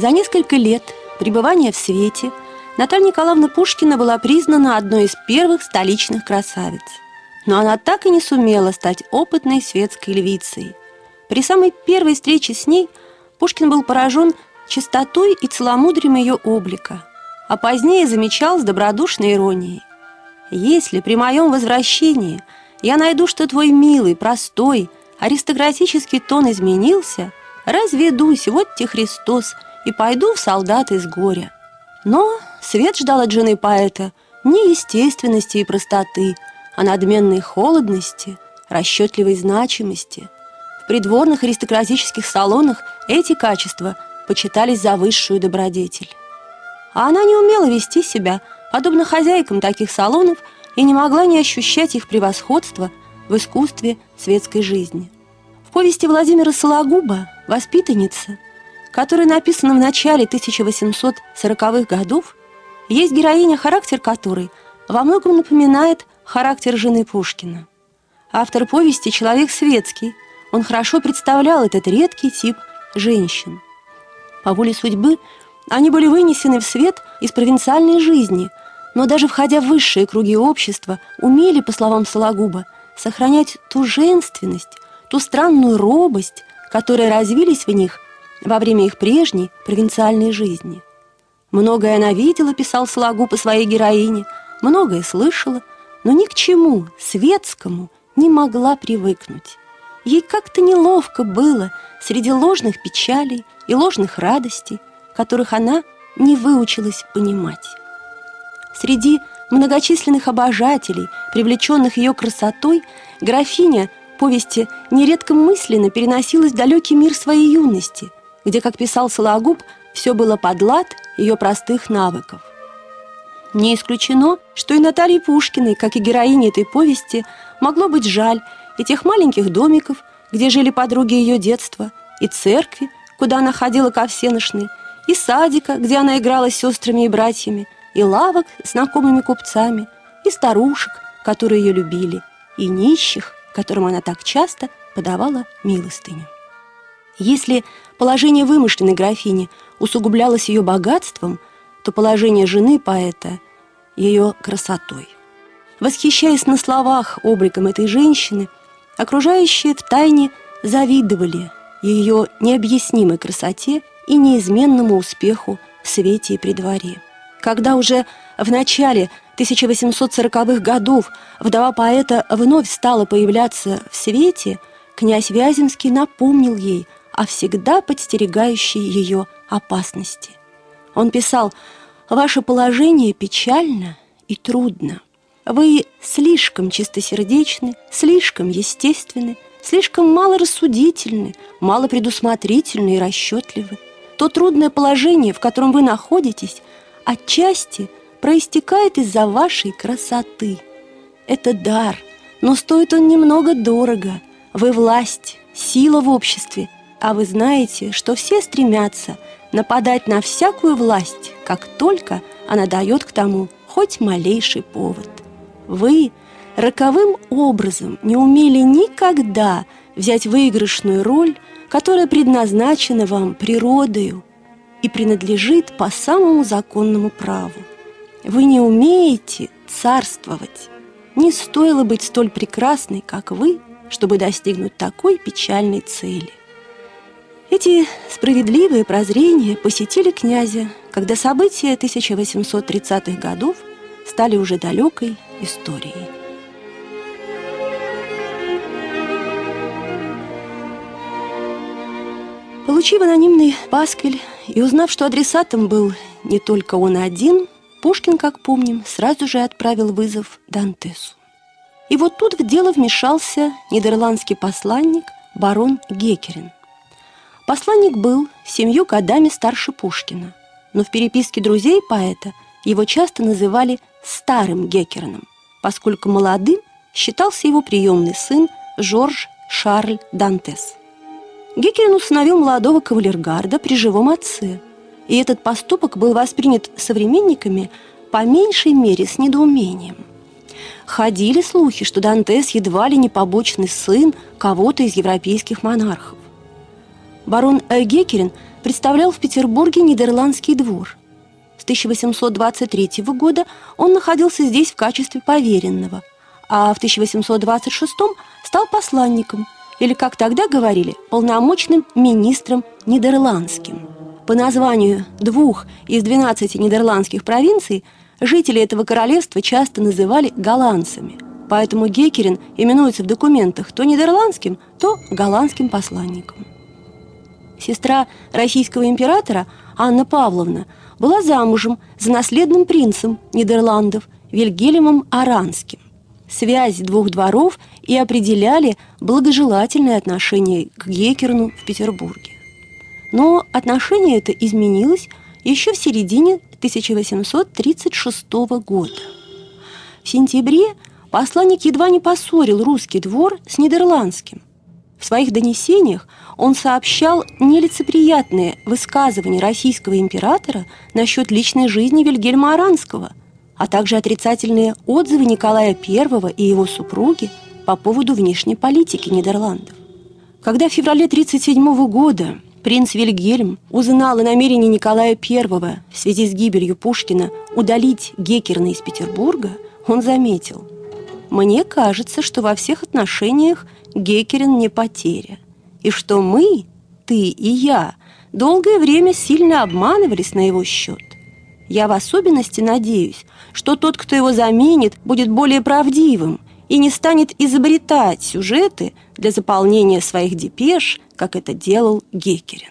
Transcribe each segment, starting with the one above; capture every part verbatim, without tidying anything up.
За несколько лет пребывания в свете Наталья Николаевна Пушкина была признана одной из первых столичных красавиц. Но она так и не сумела стать опытной светской львицей. При самой первой встрече с ней Пушкин был поражен чистотой и целомудрием ее облика, а позднее замечал с добродушной иронией: «Если при моем возвращении я найду, что твой милый, простой, аристократический тон изменился, разведусь, вот те Христос, и пойду в солдаты с горя». Но свет ждал от жены поэта не естественности и простоты, а надменной холодности, расчетливой значимости. В придворных аристократических салонах эти качества почитались за высшую добродетель. А она не умела вести себя подобно хозяйкам таких салонов и не могла не ощущать их превосходства в искусстве светской жизни. В повести Владимира Сологуба «Воспитанница», которая написана в начале тысяча восемьсот сороковых годов, есть героиня, характер которой во многом напоминает характер жены Пушкина. Автор повести человек светский, он хорошо представлял этот редкий тип женщин. По воле судьбы они были вынесены в свет из провинциальной жизни, но даже входя в высшие круги общества, умели, по словам Сологуба, сохранять ту женственность, ту странную робость, которые развились в них во время их прежней провинциальной жизни. Многое она видела, писал Сологуб о своей героине, многое слышала, но ни к чему светскому не могла привыкнуть. Ей как-то неловко было среди ложных печалей и ложных радостей, которых она не выучилась понимать. Среди многочисленных обожателей, привлеченных ее красотой, графиня повести нередко мысленно переносилась в далекий мир своей юности, где, как писал Сологуб, все было под лад ее простых навыков. Не исключено, что и Наталье Пушкиной, как и героине этой повести, могло быть жаль и тех маленьких домиков, где жили подруги ее детства, и церкви, куда она ходила ко всенощной, и садика, где она играла с сестрами и братьями, и лавок с знакомыми купцами, и старушек, которые ее любили, и нищих, которым она так часто подавала милостыню. Если положение вымышленной графини усугублялось ее богатством, то положение жены поэта – ее красотой. Восхищаясь на словах обликом этой женщины, окружающие втайне завидовали ее необъяснимой красоте и неизменному успеху в свете и при дворе. Когда уже в начале тысяча восемьсот сороковых годов вдова поэта вновь стала появляться в свете, князь Вяземский напомнил ей о всегда подстерегающей ее опасности. Он писал: «Ваше положение печально и трудно. Вы слишком чистосердечны, слишком естественны, слишком малорассудительны, мало предусмотрительны и расчетливы. То трудное положение, в котором вы находитесь, отчасти проистекает из-за вашей красоты. Это дар, но стоит он немного дорого. Вы власть, сила в обществе, а вы знаете, что все стремятся нападать на всякую власть, как только она дает к тому хоть малейший повод. Вы роковым образом не умели никогда взять выигрышную роль, которая предназначена вам природою и принадлежит по самому законному праву. Вы не умеете царствовать. Не стоило быть столь прекрасной, как вы, чтобы достигнуть такой печальной цели». Эти справедливые прозрения посетили князя, когда события тысяча восемьсот тридцатых годов стали уже далекой историей. Получив анонимный пасквиль и узнав, что адресатом был не только он один, Пушкин, как помним, сразу же отправил вызов Дантесу. И вот тут в дело вмешался нидерландский посланник барон Геккерин. Посланник был семью годами старше Пушкина, но в переписке друзей поэта его часто называли «старым Геккерином», поскольку молодым считался его приемный сын Жорж Шарль Дантес. Геккерин усыновил молодого кавалергарда при живом отце, и этот поступок был воспринят современниками по меньшей мере с недоумением. Ходили слухи, что Дантес едва ли не побочный сын кого-то из европейских монархов. Барон Геккерин представлял в Петербурге Нидерландский двор. С тысяча восемьсот двадцать третьего года он находился здесь в качестве поверенного, а в тысяча восемьсот двадцать шестом стал посланником, или, как тогда говорили, полномочным министром нидерландским. По названию двух из двенадцати нидерландских провинций жители этого королевства часто называли голландцами, поэтому Геккерин именуется в документах то нидерландским, то голландским посланником. Сестра российского императора Анна Павловна была замужем за наследным принцем Нидерландов Вильгельмом Оранским. Связь двух дворов и определяли благожелательное отношение к Геккерну в Петербурге. Но отношение это изменилось еще в середине тысяча восемьсот тридцать шестого года. В сентябре посланник едва не поссорил русский двор с нидерландским. В своих донесениях он сообщал нелицеприятные высказывания российского императора насчет личной жизни Вильгельма Оранского, а также отрицательные отзывы Николая Первого и его супруги по поводу внешней политики Нидерландов. Когда в феврале тридцать седьмого года принц Вильгельм узнал о намерении Николая Первого в связи с гибелью Пушкина удалить Геккерна из Петербурга, он заметил: «Мне кажется, что во всех отношениях Геккерин не потеря, и что мы, ты и я, долгое время сильно обманывались на его счет. Я в особенности надеюсь, что тот, кто его заменит, будет более правдивым и не станет изобретать сюжеты для заполнения своих депеш, как это делал Геккерин».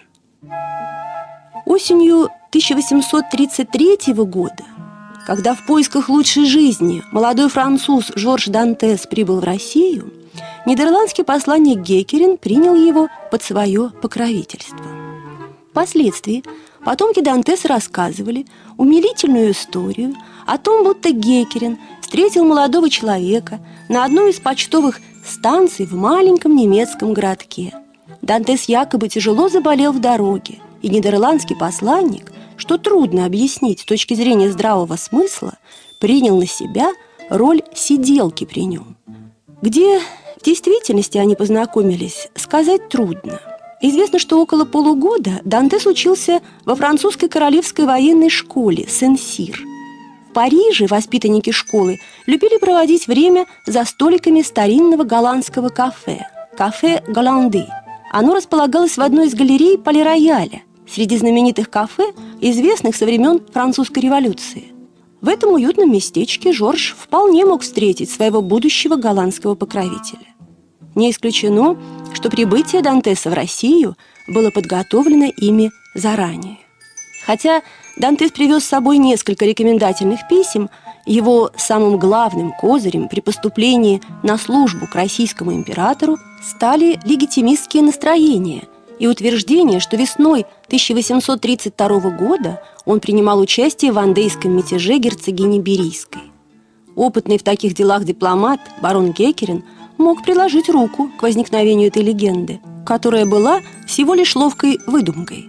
Осенью тысяча восемьсот тридцать третьего года, когда в поисках лучшей жизни молодой француз Жорж Дантес прибыл в Россию, нидерландский посланник Геккерин принял его под свое покровительство. Впоследствии потомки Дантеса рассказывали умилительную историю о том, будто Геккерин встретил молодого человека на одной из почтовых станций в маленьком немецком городке. Дантес якобы тяжело заболел в дороге, и нидерландский посланник, что трудно объяснить с точки зрения здравого смысла, принял на себя роль сиделки при нем. Где в действительности они познакомились, сказать трудно. Известно, что около полугода Дантес учился во французской королевской военной школе Сен-Сир. В Париже воспитанники школы любили проводить время за столиками старинного голландского кафе «Кафе Голланды». Оно располагалось в одной из галерей Пале-Рояля, среди знаменитых кафе, известных со времен Французской революции. В этом уютном местечке Жорж вполне мог встретить своего будущего голландского покровителя. Не исключено, что прибытие Дантеса в Россию было подготовлено ими заранее. Хотя Дантес привез с собой несколько рекомендательных писем, его самым главным козырем при поступлении на службу к российскому императору стали легитимистские настроения и утверждение, что весной тысяча восемьсот тридцать второго года он принимал участие в вандейском мятеже герцогини Берийской. Опытный в таких делах дипломат барон Геккерин мог приложить руку к возникновению этой легенды, которая была всего лишь ловкой выдумкой.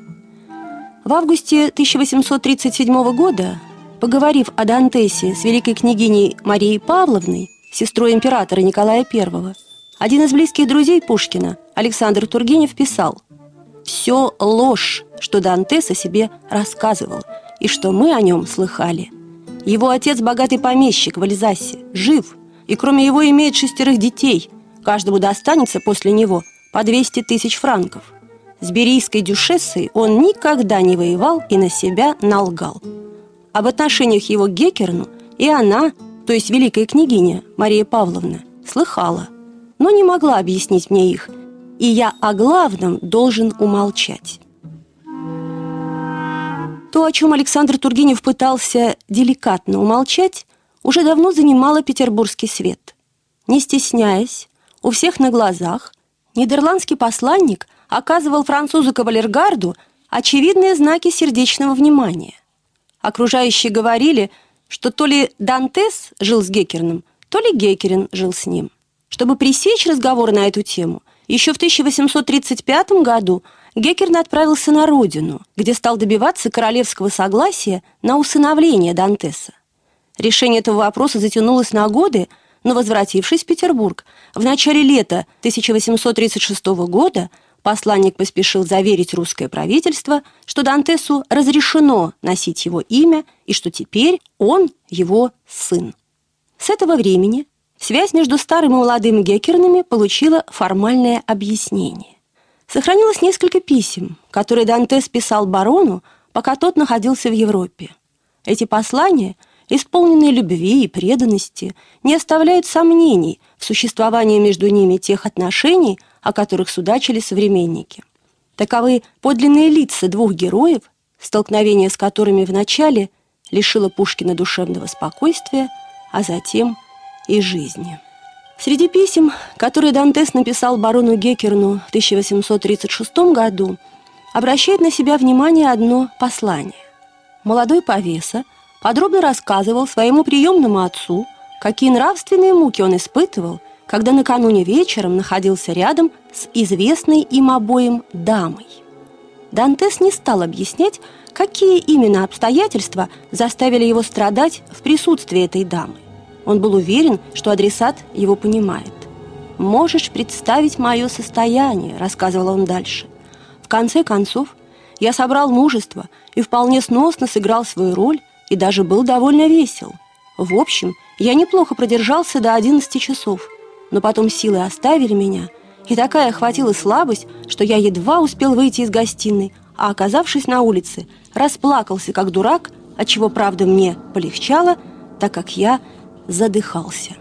В августе тысяча восемьсот тридцать седьмого года, поговорив о Дантесе с великой княгиней Марией Павловной, сестрой императора Николая Первого, один из близких друзей Пушкина, Александр Тургенев, писал: «Все ложь, что Дантес о себе рассказывал, и что мы о нем слыхали. Его отец богатый помещик в Альзасе, жив, и кроме его имеет шестерых детей, каждому достанется после него по двести тысяч франков. С берийской дюшессой он никогда не воевал и на себя налгал. Об отношениях его к Геккерну и она, то есть великая княгиня Мария Павловна, слыхала, но не могла объяснить мне их, и я о главном должен умолчать». То, о чем Александр Тургенев пытался деликатно умолчать, уже давно занимало петербургский свет. Не стесняясь, у всех на глазах, нидерландский посланник оказывал французу кавалергарду очевидные знаки сердечного внимания. Окружающие говорили, что то ли Дантес жил с Геккерном, то ли Геккерин жил с ним. Чтобы пресечь разговор на эту тему, еще в тысяча восемьсот тридцать пятом году Геккерн отправился на родину, где стал добиваться королевского согласия на усыновление Дантеса. Решение этого вопроса затянулось на годы, но, возвратившись в Петербург, в начале лета тысяча восемьсот тридцать шестого года посланник поспешил заверить русское правительство, что Дантесу разрешено носить его имя и что теперь он его сын. С этого времени связь между старым и молодым Геккернами получила формальное объяснение. Сохранилось несколько писем, которые Дантес писал барону, пока тот находился в Европе. Эти послания, исполненные любви и преданности, не оставляют сомнений в существовании между ними тех отношений, о которых судачили современники. Таковы подлинные лица двух героев, столкновение с которыми вначале лишило Пушкина душевного спокойствия, а затем и жизни. Среди писем, которые Дантес написал барону Геккерну в тысяча восемьсот тридцать шестом году, обращает на себя внимание одно послание. Молодой повеса подробно рассказывал своему приемному отцу, какие нравственные муки он испытывал, когда накануне вечером находился рядом с известной им обоим дамой. Дантес не стал объяснять, какие именно обстоятельства заставили его страдать в присутствии этой дамы. Он был уверен, что адресат его понимает. «Можешь представить мое состояние», — рассказывал он дальше. «В конце концов, я собрал мужество и вполне сносно сыграл свою роль и даже был довольно весел. В общем, я неплохо продержался до одиннадцати часов, но потом силы оставили меня, и такая охватила слабость, что я едва успел выйти из гостиной, а, оказавшись на улице, расплакался как дурак, отчего, правда, мне полегчало, так как я задыхался».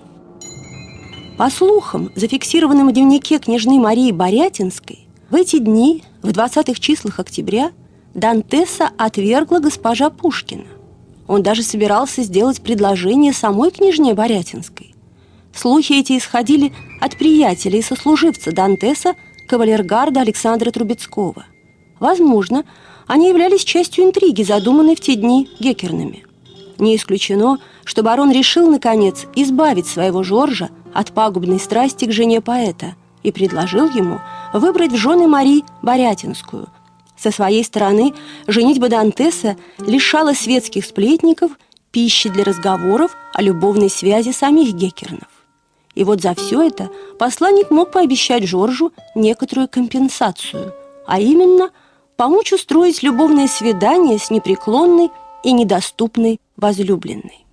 По слухам, зафиксированным в дневнике княжны Марии Борятинской, в эти дни, в двадцатых числах октября, Дантеса отвергла госпожа Пушкина. Он даже собирался сделать предложение самой княжне Борятинской. Слухи эти исходили от приятеля и сослуживца Дантеса, кавалергарда Александра Трубецкого. Возможно, они являлись частью интриги, задуманной в те дни Геккернами. Не исключено, что барон решил, наконец, избавить своего Жоржа от пагубной страсти к жене поэта и предложил ему выбрать в жены Марию Борятинскую. Со своей стороны, женитьба Дантеса лишала светских сплетников пищи для разговоров о любовной связи самих Геккернов. И вот за все это посланник мог пообещать Жоржу некоторую компенсацию, а именно помочь устроить любовное свидание с непреклонной и недоступной возлюбленной.